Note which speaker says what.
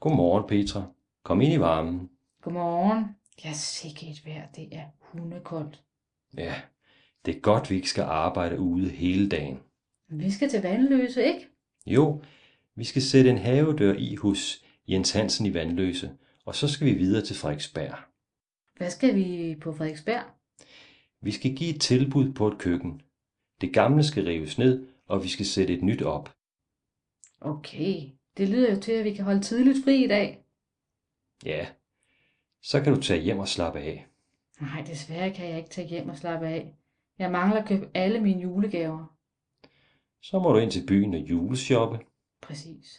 Speaker 1: Godmorgen, Petra. Kom ind i varmen.
Speaker 2: Godmorgen. Ja, sikke et vejr, det er hundekoldt.
Speaker 1: Ja, det er godt, vi ikke skal arbejde ude hele dagen.
Speaker 2: Vi skal til Vandløse, ikke?
Speaker 1: Jo, vi skal sætte en havedør i hos Jens Hansen i Vandløse, og så skal vi videre til Frederiksberg.
Speaker 2: Hvad skal vi på Frederiksberg?
Speaker 1: Vi skal give et tilbud på et køkken. Det gamle skal rives ned, og vi skal sætte et nyt op.
Speaker 2: Okay, det lyder jo til, at vi kan holde tidligt fri i dag.
Speaker 1: Ja, så kan du tage hjem og slappe af.
Speaker 2: Nej, desværre kan jeg ikke tage hjem og slappe af. Jeg mangler at købe alle mine julegaver.
Speaker 1: Så må du ind til byen og juleshoppe.
Speaker 2: Præcis.